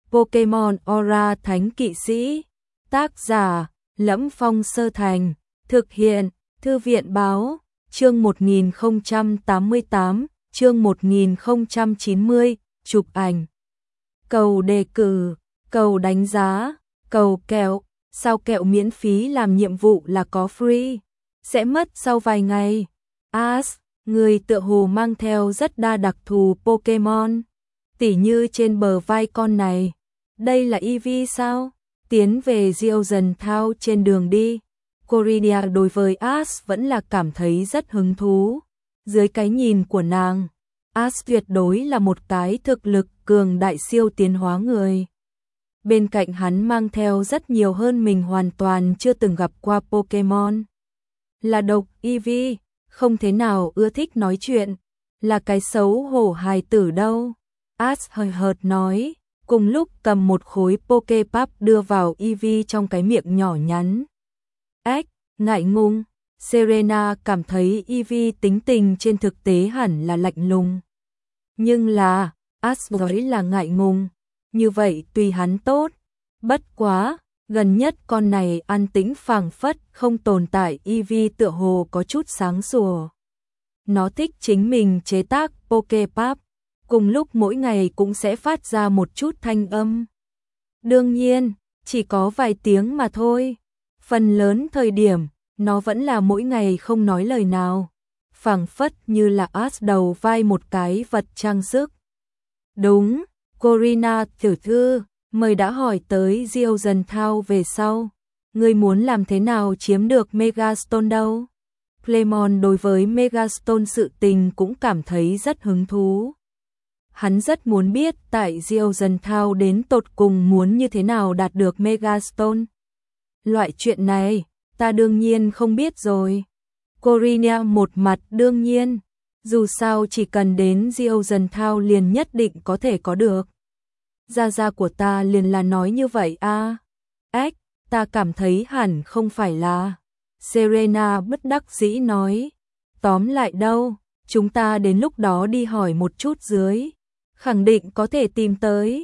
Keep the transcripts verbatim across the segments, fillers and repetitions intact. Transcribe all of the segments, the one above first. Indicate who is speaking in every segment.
Speaker 1: Pokemon Aura Thánh Kỵ Sĩ. Tác giả: Lẫm Phong Sơ Thành. Thực hiện: Thư viện báo. Chương một nghìn không trăm tám mươi tám, chương một nghìn không trăm chín mươi, chụp ảnh. Cầu đề cử, cầu đánh giá, cầu kẹo. Sao kẹo miễn phí làm nhiệm vụ là có free, sẽ mất sau vài ngày. Ash, người tựa hồ mang theo rất đa đặc thù Pokemon, tỉ như trên bờ vai con này. Đây là Eevee sao? Tiến về Geogen Town trên đường đi. Corina đối với Ash vẫn là cảm thấy rất hứng thú. Dưới cái nhìn của nàng, Ash tuyệt đối là một cái thực lực cường đại siêu tiến hóa người. Bên cạnh hắn mang theo rất nhiều hơn mình hoàn toàn chưa từng gặp qua Pokemon. Là độc Eevee, không thế nào ưa thích nói chuyện, là cái xấu hổ hài tử đâu. Ash hơi hợt nói, cùng lúc cầm một khối Poképap đưa vào Eevee trong cái miệng nhỏ nhắn. Ếch, ngại ngùng. Serena cảm thấy Eevee tính tình trên thực tế hẳn là lạnh lùng. Nhưng là, Ash nói là ngại ngùng. Như vậy tùy hắn tốt. Bất quá, gần nhất con này an tĩnh phảng phất không tồn tại. Eevee tựa hồ có chút sáng sủa. Nó thích chính mình chế tác Poképap, cùng lúc mỗi ngày cũng sẽ phát ra một chút thanh âm. Đương nhiên, chỉ có vài tiếng mà thôi. Phần lớn thời điểm, nó vẫn là mỗi ngày không nói lời nào, phảng phất như là Ash đầu vai một cái vật trang sức. Đúng, Corina tiểu thư, mời đã hỏi tới Geogen Town về sau. Ngươi muốn làm thế nào chiếm được Megastone đâu? Paimon đối với Megastone sự tình cũng cảm thấy rất hứng thú. Hắn rất muốn biết tại Geogen Town đến tột cùng muốn như thế nào đạt được Megastone. Loại chuyện này, ta đương nhiên không biết rồi. Corina một mặt đương nhiên, dù sao chỉ cần đến Geogen Town liền nhất định có thể có được. Gia gia của ta liền là nói như vậy a. À. Ếch, ta cảm thấy hẳn không phải là. Serena bất đắc dĩ nói. Tóm lại đâu, chúng ta đến lúc đó đi hỏi một chút dưới. Khẳng định có thể tìm tới.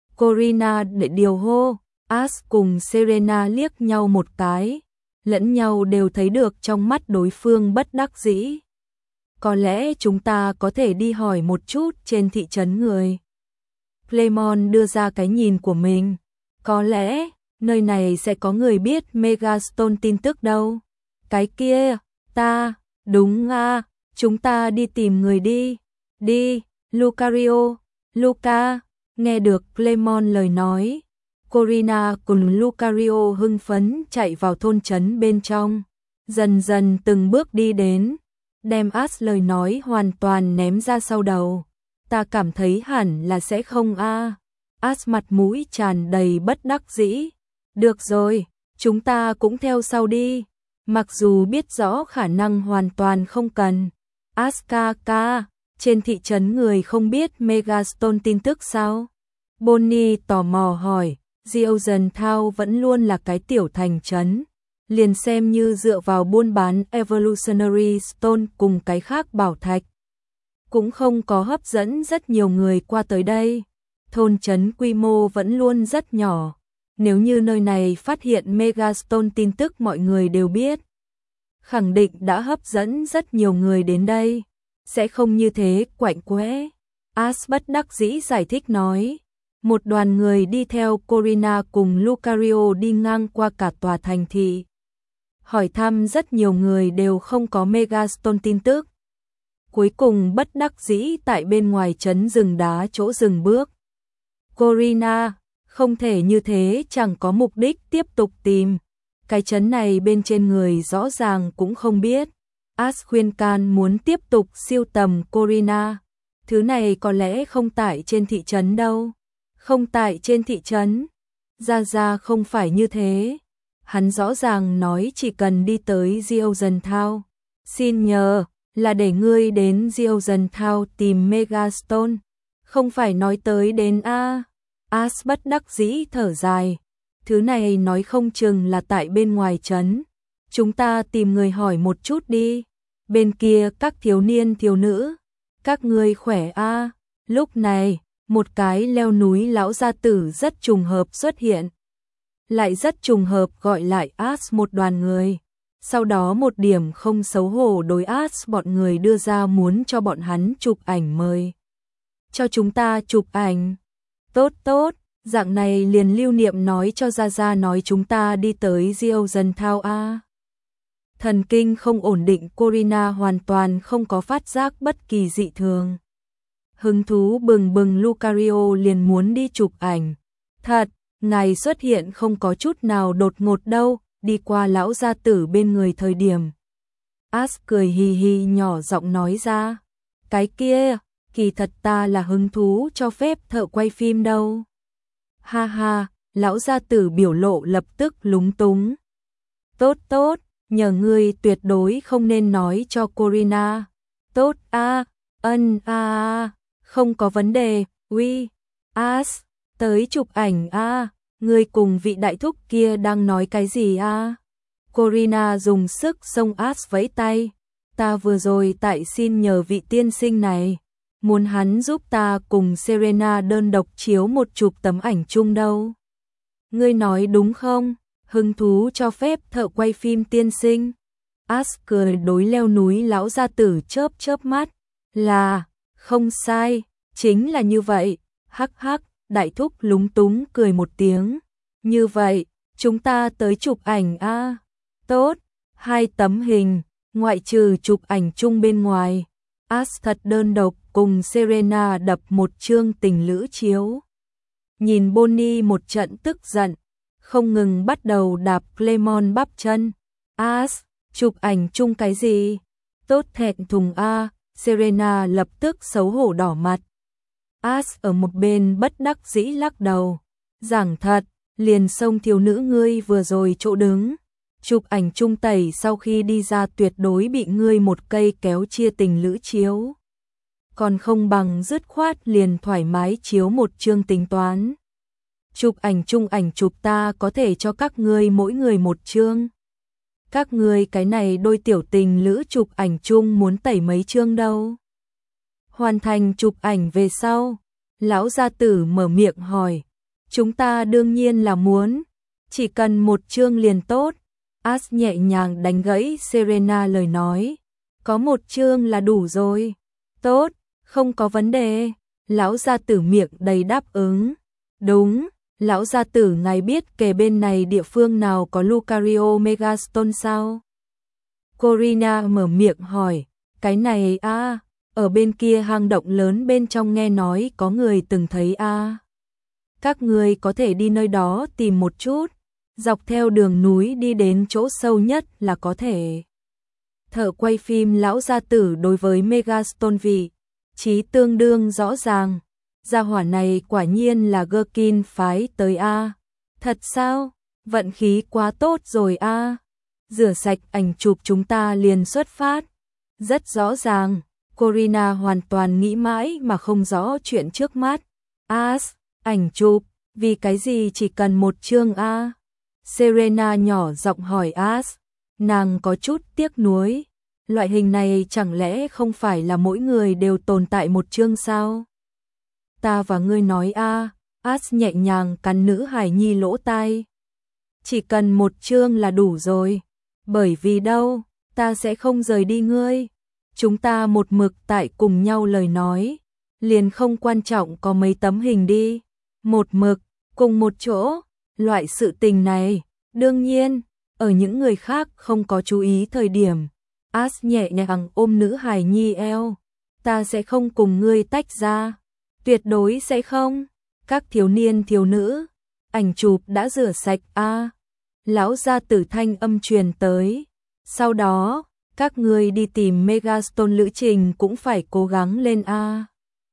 Speaker 1: Corina để điều hô. Ash cùng Serena liếc nhau một cái, lẫn nhau đều thấy được trong mắt đối phương bất đắc dĩ. Có lẽ chúng ta có thể đi hỏi một chút trên thị trấn người. Paimon đưa ra cái nhìn của mình. Có lẽ, nơi này sẽ có người biết Megastone tin tức đâu. Cái kia, ta, đúng à, chúng ta đi tìm người đi. Đi, Lucario, Luca, nghe được Paimon lời nói. Corina cùng Lucario hưng phấn chạy vào thôn trấn bên trong, dần dần từng bước đi đến, đem Ash lời nói hoàn toàn ném ra sau đầu. Ta cảm thấy hẳn là sẽ không a. À. Ash mặt mũi tràn đầy bất đắc dĩ. Được rồi, chúng ta cũng theo sau đi. Mặc dù biết rõ khả năng hoàn toàn không cần. Ash ca ca, trên thị trấn người không biết Megastone tin tức sao? Bonnie tò mò hỏi. Geogen Town vẫn luôn là cái tiểu thành trấn, liền xem như dựa vào buôn bán Evolutionary Stone cùng cái khác bảo thạch, cũng không có hấp dẫn rất nhiều người qua tới đây. Thôn trấn quy mô vẫn luôn rất nhỏ, nếu như nơi này phát hiện Megastone tin tức mọi người đều biết, khẳng định đã hấp dẫn rất nhiều người đến đây, sẽ không như thế quạnh quẽ. Ash bất đắc dĩ giải thích nói. Một đoàn người đi theo Corina cùng Lucario đi ngang qua cả tòa thành thị. Hỏi thăm rất nhiều người đều không có Megastone tin tức. Cuối cùng bất đắc dĩ tại bên ngoài trấn rừng đá chỗ dừng bước. Corina, không thể như thế, chẳng có mục đích tiếp tục tìm. Cái trấn này bên trên người rõ ràng cũng không biết. Ash khuyên can muốn tiếp tục siêu tầm Corina. Thứ này có lẽ không tại trên thị trấn đâu. Không tại trên thị trấn. Gia Gia không phải như thế. Hắn rõ ràng nói chỉ cần đi tới Geogen Town. Xin nhờ, là để ngươi đến Geogen Town tìm Megastone. Không phải nói tới đến A. Ash bất đắc dĩ thở dài. Thứ này nói không chừng là tại bên ngoài trấn. Chúng ta tìm người hỏi một chút đi. Bên kia các thiếu niên thiếu nữ. Các ngươi khỏe A. Lúc này, một cái leo núi lão gia tử rất trùng hợp xuất hiện. Lại rất trùng hợp gọi lại As một đoàn người. Sau đó một điểm không xấu hổ đối As bọn người đưa ra muốn cho bọn hắn chụp ảnh mời. Cho chúng ta chụp ảnh. Tốt tốt, dạng này liền lưu niệm nói cho Gia Gia nói chúng ta đi tới Diêu Dân Thao A. Thần kinh không ổn định Corina hoàn toàn không có phát giác bất kỳ dị thường. Hứng thú bừng bừng Lucario liền muốn đi chụp ảnh. Thật, ngài xuất hiện không có chút nào đột ngột đâu, đi qua lão gia tử bên người thời điểm. As cười hì hì nhỏ giọng nói ra. Cái kia, kỳ thật ta là hứng thú cho phép thợ quay phim đâu. Ha ha, lão gia tử biểu lộ lập tức lúng túng. Tốt tốt, nhờ ngươi tuyệt đối không nên nói cho Corina. Tốt a, ân a, không có vấn đề, uy, As, tới chụp ảnh a, ngươi cùng vị đại thúc kia đang nói cái gì a? Corina dùng sức xông As vẫy tay. Ta vừa rồi tại xin nhờ vị tiên sinh này, muốn hắn giúp ta cùng Serena đơn độc chiếu một chụp tấm ảnh chung đâu. Ngươi nói đúng không? Hứng thú cho phép thợ quay phim tiên sinh. As cười đối leo núi lão gia tử chớp chớp mắt. Là, không sai, chính là như vậy. Hắc hắc, đại thúc lúng túng cười một tiếng. Như vậy, chúng ta tới chụp ảnh a. Tốt, hai tấm hình, ngoại trừ chụp ảnh chung bên ngoài. As thật đơn độc cùng Serena đập một chương tình lữ chiếu. Nhìn Bonnie một trận tức giận, không ngừng bắt đầu đạp Clemon bắp chân. As, chụp ảnh chung cái gì? Tốt thẹn thùng a, Serena lập tức xấu hổ đỏ mặt. As ở một bên bất đắc dĩ lắc đầu. Giảng thật, liền xông thiếu nữ ngươi vừa rồi chỗ đứng. Chụp ảnh chung tẩy sau khi đi ra tuyệt đối bị ngươi một cây kéo chia tình lữ chiếu. Còn không bằng dứt khoát liền thoải mái chiếu một chương tính toán. Chụp ảnh chung ảnh chụp ta có thể cho các ngươi mỗi người một chương. Các ngươi cái này đôi tiểu tình lữ chụp ảnh chung muốn tẩy mấy chương đâu. Hoàn thành chụp ảnh về sau, lão gia tử mở miệng hỏi. Chúng ta đương nhiên là muốn, chỉ cần một chương liền tốt. As nhẹ nhàng đánh gãy Serena lời nói. Có một chương là đủ rồi. Tốt, không có vấn đề. Lão gia tử miệng đầy đáp ứng. Đúng, lão gia tử ngài biết kề bên này địa phương nào có Lucario Megastone sao? Corina mở miệng hỏi. Cái này a, à, ở bên kia hang động lớn bên trong nghe nói có người từng thấy a. À. Các người có thể đi nơi đó tìm một chút. Dọc theo đường núi đi đến chỗ sâu nhất là có thể. Thợ quay phim lão gia tử đối với Megastone vị trí tương đương rõ ràng. Gia hỏa này quả nhiên là Gherkin phái tới a. Thật sao? Vận khí quá tốt rồi a. Rửa sạch ảnh chụp chúng ta liền xuất phát. Rất rõ ràng, Corina hoàn toàn nghĩ mãi mà không rõ chuyện trước mắt. As, ảnh chụp, vì cái gì chỉ cần một chương a? Serena nhỏ giọng hỏi As, nàng có chút tiếc nuối. Loại hình này chẳng lẽ không phải là mỗi người đều tồn tại một chương sao? Ta và ngươi nói a, As nhẹ nhàng cắn nữ hài nhi lỗ tai. Chỉ cần một chương là đủ rồi. Bởi vì đâu, ta sẽ không rời đi ngươi. Chúng ta một mực tại cùng nhau lời nói. Liền không quan trọng có mấy tấm hình đi. Một mực, cùng một chỗ. Loại sự tình này, đương nhiên, ở những người khác không có chú ý thời điểm. As nhẹ nhàng ôm nữ hài nhi eo. Ta sẽ không cùng ngươi tách ra. Tuyệt đối sẽ không. Các thiếu niên thiếu nữ, ảnh chụp đã rửa sạch a. À. Lão gia tử thanh âm truyền tới. Sau đó, các ngươi đi tìm Megastone lữ trình cũng phải cố gắng lên a. À.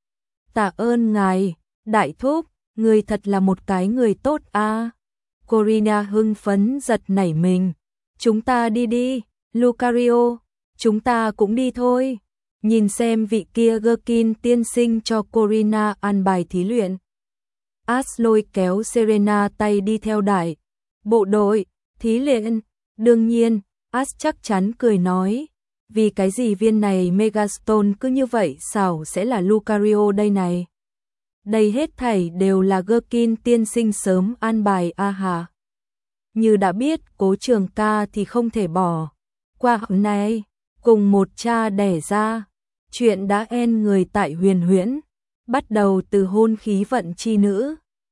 Speaker 1: Tạ ơn ngài, đại thúc, ngươi thật là một cái người tốt a. À. Corina hưng phấn giật nảy mình. Chúng ta đi đi, Lucario, chúng ta cũng đi thôi. Nhìn xem vị kia Gherkin tiên sinh cho Corina an bài thí luyện. As lôi kéo Serena tay đi theo đại bộ đội, thí luyện. Đương nhiên, As chắc chắn cười nói. Vì cái gì viên này Megastone cứ như vậy sao sẽ là Lucario đây này? Đây hết thảy đều là Gherkin tiên sinh sớm an bài a hà. Như đã biết, Cố Trường Ca thì không thể bỏ qua hôm nay, cùng một cha đẻ ra. Chuyện đã en người tại Huyền Huyễn, bắt đầu từ hôn khí vận chi nữ.